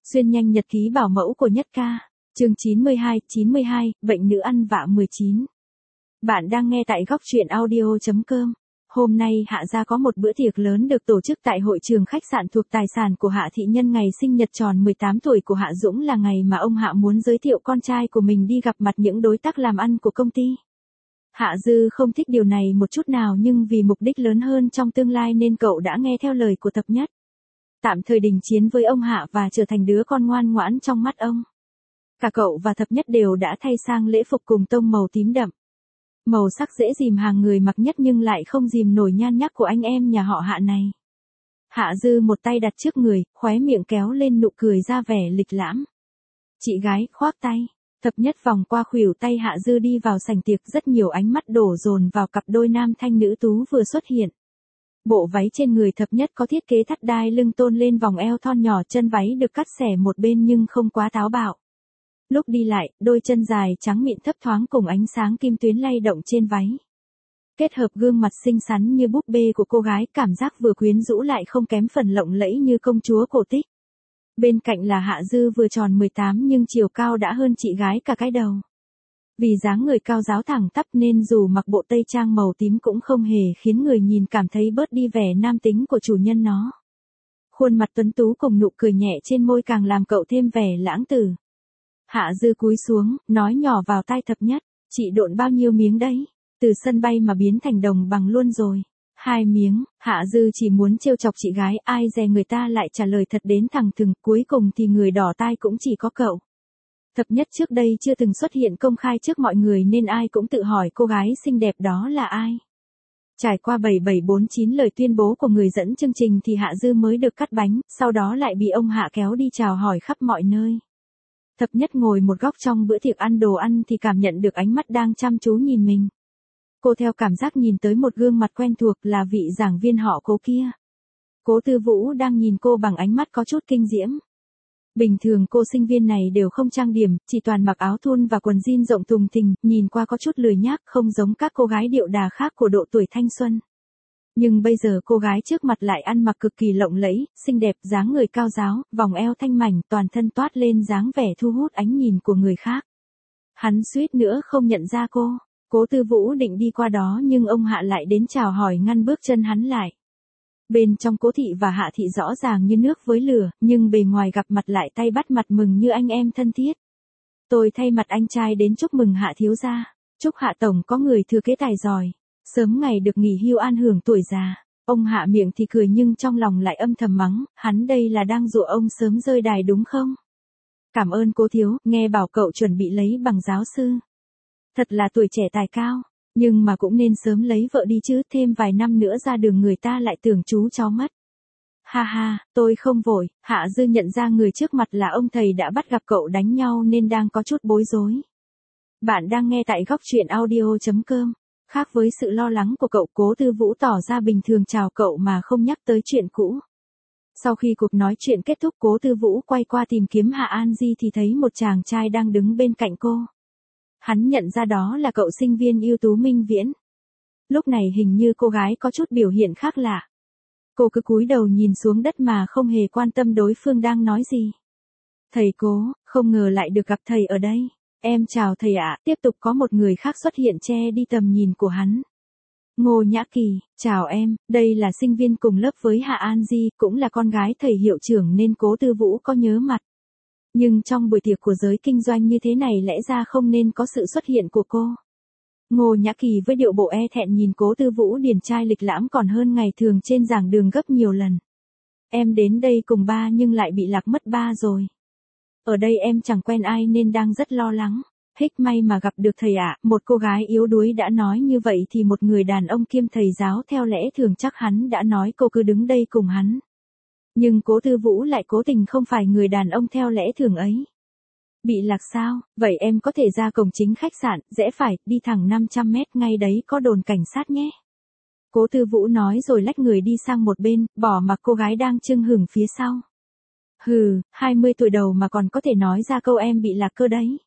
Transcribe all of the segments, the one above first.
Xuyên nhanh nhật ký bảo mẫu của Nhất Ca. Chương 92, bệnh nữ ăn vạ 19. Bạn đang nghe tại góc truyện audio.com. Hôm nay Hạ gia có một bữa tiệc lớn được tổ chức tại hội trường khách sạn thuộc tài sản của Hạ thị nhân ngày sinh nhật tròn 18 tuổi của Hạ Dũng, là ngày mà ông Hạ muốn giới thiệu con trai của mình đi gặp mặt những đối tác làm ăn của công ty. Hạ Dư không thích điều này một chút nào, nhưng vì mục đích lớn hơn trong tương lai nên cậu đã nghe theo lời của Thập Nhất. Tạm thời đình chiến với ông Hạ và trở thành đứa con ngoan ngoãn trong mắt ông. Cả cậu và Thập Nhất đều đã thay sang lễ phục cùng tông màu tím đậm. Màu sắc dễ dìm hàng người mặc nhất nhưng lại không dìm nổi nhan nhắc của anh em nhà họ Hạ này. Hạ Dư một tay đặt trước người, khóe miệng kéo lên nụ cười ra vẻ lịch lãm. Chị gái, khoác tay. Thập Nhất vòng qua khuỷu tay Hạ Dư đi vào sảnh tiệc, rất nhiều ánh mắt đổ dồn vào cặp đôi nam thanh nữ tú vừa xuất hiện. Bộ váy trên người Thập Nhất có thiết kế thắt đai lưng tôn lên vòng eo thon nhỏ, chân váy được cắt xẻ một bên nhưng không quá táo bạo. Lúc đi lại, đôi chân dài trắng mịn thấp thoáng cùng ánh sáng kim tuyến lay động trên váy. Kết hợp gương mặt xinh xắn như búp bê của cô gái, cảm giác vừa quyến rũ lại không kém phần lộng lẫy như công chúa cổ tích. Bên cạnh là Hạ Dư vừa tròn 18 nhưng chiều cao đã hơn chị gái cả cái đầu. Vì dáng người cao ráo thẳng tắp nên dù mặc bộ tây trang màu tím cũng không hề khiến người nhìn cảm thấy bớt đi vẻ nam tính của chủ nhân nó. Khuôn mặt tuấn tú cùng nụ cười nhẹ trên môi càng làm cậu thêm vẻ lãng tử. Hạ Dư cúi xuống, nói nhỏ vào tai Thập Nhất, chị độn bao nhiêu miếng đấy? Từ sân bay mà biến thành đồng bằng luôn rồi. 2 miếng. Hạ Dư chỉ muốn trêu chọc chị gái, ai dè người ta lại trả lời thật đến thẳng thừng, cuối cùng thì người đỏ tai cũng chỉ có cậu. Thập Nhất trước đây chưa từng xuất hiện công khai trước mọi người nên ai cũng tự hỏi cô gái xinh đẹp đó là ai. Trải qua 7749 lời tuyên bố của người dẫn chương trình thì Hạ Dư mới được cắt bánh, sau đó lại bị ông Hạ kéo đi chào hỏi khắp mọi nơi. Thập Nhất ngồi một góc trong bữa tiệc ăn đồ ăn thì cảm nhận được ánh mắt đang chăm chú nhìn mình. Cô theo cảm giác nhìn tới một gương mặt quen thuộc, là vị giảng viên họ Cố kia. Cố Tư Vũ đang nhìn cô bằng ánh mắt có chút kinh diễm. Bình thường cô sinh viên này đều không trang điểm, chỉ toàn mặc áo thun và quần jean rộng thùng thình, nhìn qua có chút lười nhác, không giống các cô gái điệu đà khác của độ tuổi thanh xuân. Nhưng bây giờ cô gái trước mặt lại ăn mặc cực kỳ lộng lẫy, xinh đẹp, dáng người cao ráo, vòng eo thanh mảnh, toàn thân toát lên dáng vẻ thu hút ánh nhìn của người khác. Hắn suýt nữa không nhận ra cô. Cố Tư Vũ định đi qua đó nhưng ông Hạ lại đến chào hỏi ngăn bước chân hắn lại. Bên trong Cố thị và Hạ thị rõ ràng như nước với lửa, nhưng bề ngoài gặp mặt lại tay bắt mặt mừng như anh em thân thiết. Tôi thay mặt anh trai đến chúc mừng Hạ thiếu gia, chúc Hạ tổng có người thừa kế tài giỏi, sớm ngày được nghỉ hưu an hưởng tuổi già. Ông Hạ miệng thì cười nhưng trong lòng lại âm thầm mắng, hắn đây là đang dụ ông sớm rơi đài đúng không? Cảm ơn Cố thiếu, nghe bảo cậu chuẩn bị lấy bằng giáo sư. Thật là tuổi trẻ tài cao, nhưng mà cũng nên sớm lấy vợ đi chứ, thêm vài năm nữa ra đường người ta lại tưởng chú cháu mất. Ha ha, tôi không vội. Hạ Dư nhận ra người trước mặt là ông thầy đã bắt gặp cậu đánh nhau nên đang có chút bối rối. Bạn đang nghe tại góc truyện audio.com. Khác với sự lo lắng của cậu, Cố Tư Vũ tỏ ra bình thường chào cậu mà không nhắc tới chuyện cũ. Sau khi cuộc nói chuyện kết thúc, Cố Tư Vũ quay qua tìm kiếm Hạ An Di thì thấy một chàng trai đang đứng bên cạnh cô. Hắn nhận ra đó là cậu sinh viên ưu tú Minh Viễn. Lúc này hình như cô gái có chút biểu hiện khác lạ. Cô cứ cúi đầu nhìn xuống đất mà không hề quan tâm đối phương đang nói gì. Thầy Cố, không ngờ lại được gặp thầy ở đây. Em chào thầy ạ. Tiếp tục có một người khác xuất hiện che đi tầm nhìn của hắn. Ngô Nhã Kỳ, chào em, đây là sinh viên cùng lớp với Hạ An Di, cũng là con gái thầy hiệu trưởng nên Cố Tư Vũ có nhớ mặt. Nhưng trong buổi tiệc của giới kinh doanh như thế này lẽ ra không nên có sự xuất hiện của cô. Ngô Nhã Kỳ với điệu bộ e thẹn nhìn Cố Tư Vũ điển trai lịch lãm còn hơn ngày thường trên giảng đường gấp nhiều lần. Em đến đây cùng ba nhưng lại bị lạc mất ba rồi. Ở đây em chẳng quen ai nên đang rất lo lắng. Hích may mà gặp được thầy ạ. Một cô gái yếu đuối đã nói như vậy thì một người đàn ông kiêm thầy giáo theo lẽ thường chắc hắn đã nói cô cứ đứng đây cùng hắn. Nhưng Cố Tư Vũ lại cố tình không phải người đàn ông theo lẽ thường ấy. Bị lạc sao? Vậy em có thể ra cổng chính khách sạn, rẽ phải, đi thẳng 500 mét, ngay đấy có đồn cảnh sát nhé. Cố Tư Vũ nói rồi lách người đi sang một bên, bỏ mặc cô gái đang chưng hửng phía sau. Hừ, 20 tuổi đầu mà còn có thể nói ra câu em bị lạc cơ đấy.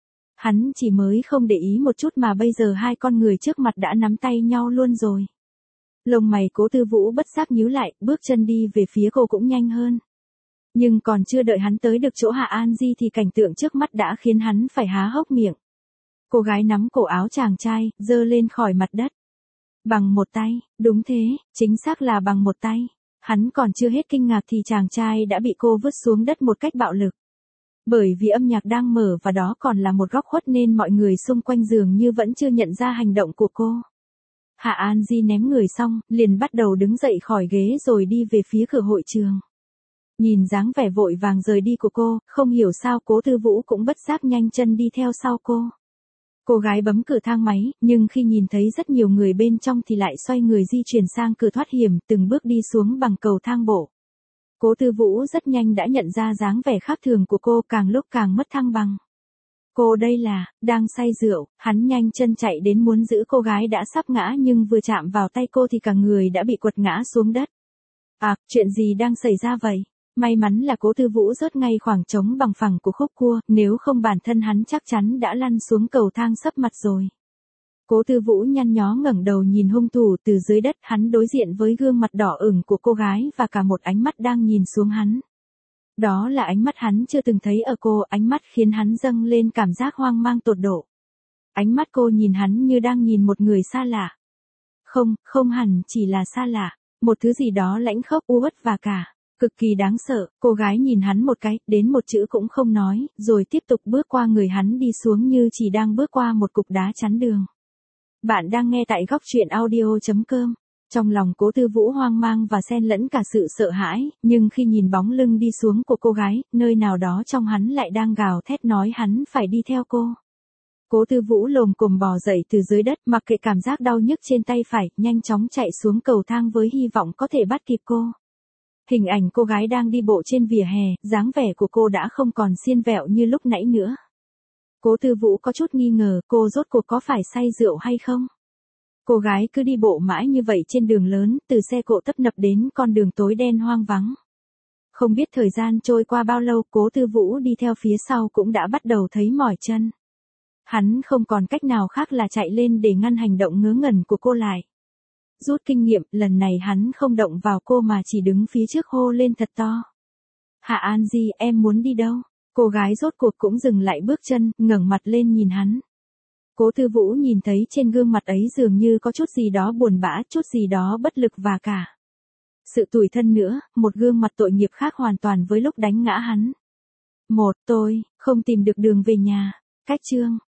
Hắn chỉ mới không để ý một chút mà bây giờ hai con người trước mặt đã nắm tay nhau luôn rồi. Lông mày Cố Tư Vũ bất giác nhíu lại, bước chân đi về phía cô cũng nhanh hơn. Nhưng còn chưa đợi hắn tới được chỗ Hạ An Di thì cảnh tượng trước mắt đã khiến hắn phải há hốc miệng. Cô gái nắm cổ áo chàng trai, giơ lên khỏi mặt đất. Bằng một tay, đúng thế, chính xác là bằng một tay. Hắn còn chưa hết kinh ngạc thì chàng trai đã bị cô vứt xuống đất một cách bạo lực. Bởi vì âm nhạc đang mở và đó còn là một góc khuất nên mọi người xung quanh dường như vẫn chưa nhận ra hành động của cô. Hạ An Di ném người xong, liền bắt đầu đứng dậy khỏi ghế rồi đi về phía cửa hội trường. Nhìn dáng vẻ vội vàng rời đi của cô, không hiểu sao Cố Tư Vũ cũng bất giác nhanh chân đi theo sau cô. Cô gái bấm cửa thang máy, nhưng khi nhìn thấy rất nhiều người bên trong thì lại xoay người di chuyển sang cửa thoát hiểm, từng bước đi xuống bằng cầu thang bộ. Cố Tư Vũ rất nhanh đã nhận ra dáng vẻ khác thường của cô, càng lúc càng mất thăng bằng. Cô đây là, đang say rượu, hắn nhanh chân chạy đến muốn giữ cô gái đã sắp ngã nhưng vừa chạm vào tay cô thì cả người đã bị quật ngã xuống đất. À, chuyện gì đang xảy ra vậy? May mắn là Cố Tư Vũ rớt ngay khoảng trống bằng phẳng của khúc cua, nếu không bản thân hắn chắc chắn đã lăn xuống cầu thang sấp mặt rồi. Cố Tư Vũ nhăn nhó ngẩng đầu nhìn hung thủ từ dưới đất, hắn đối diện với gương mặt đỏ ửng của cô gái và cả một ánh mắt đang nhìn xuống hắn. Đó là ánh mắt hắn chưa từng thấy ở cô, ánh mắt khiến hắn dâng lên cảm giác hoang mang tột độ. Ánh mắt cô nhìn hắn như đang nhìn một người xa lạ. Không hẳn chỉ là xa lạ, một thứ gì đó lãnh khốc uất và cả cực kỳ đáng sợ. Cô gái nhìn hắn một cái, đến một chữ cũng không nói, rồi tiếp tục bước qua người hắn đi xuống như chỉ đang bước qua một cục đá chắn đường. Bạn đang nghe tại góc truyện audio.com. Trong lòng Cố Tư Vũ hoang mang và xen lẫn cả sự sợ hãi, nhưng khi nhìn bóng lưng đi xuống của cô gái, nơi nào đó trong hắn lại đang gào thét nói hắn phải đi theo cô. Cố Tư Vũ lồm cồm bò dậy từ dưới đất, mặc kệ cảm giác đau nhức trên tay phải, nhanh chóng chạy xuống cầu thang với hy vọng có thể bắt kịp cô. Hình ảnh cô gái đang đi bộ trên vỉa hè, dáng vẻ của cô đã không còn xiên vẹo như lúc nãy nữa. Cố Tư Vũ có chút nghi ngờ cô rốt cuộc có phải say rượu hay không. Cô gái cứ đi bộ mãi như vậy trên đường lớn, từ xe cộ tấp nập đến con đường tối đen hoang vắng. Không biết thời gian trôi qua bao lâu, Cố Tư Vũ đi theo phía sau cũng đã bắt đầu thấy mỏi chân. Hắn không còn cách nào khác là chạy lên để ngăn hành động ngớ ngẩn của cô lại. Rút kinh nghiệm, lần này hắn không động vào cô mà chỉ đứng phía trước hô lên thật to. Hạ An Di, em muốn đi đâu? Cô gái rốt cuộc cũng dừng lại bước chân, ngẩng mặt lên nhìn hắn. Cố Tư Vũ nhìn thấy trên gương mặt ấy dường như có chút gì đó buồn bã, chút gì đó bất lực và cả sự tủi thân nữa, một gương mặt tội nghiệp khác hoàn toàn với lúc đánh ngã hắn. Tôi không tìm được đường về nhà. Cách chương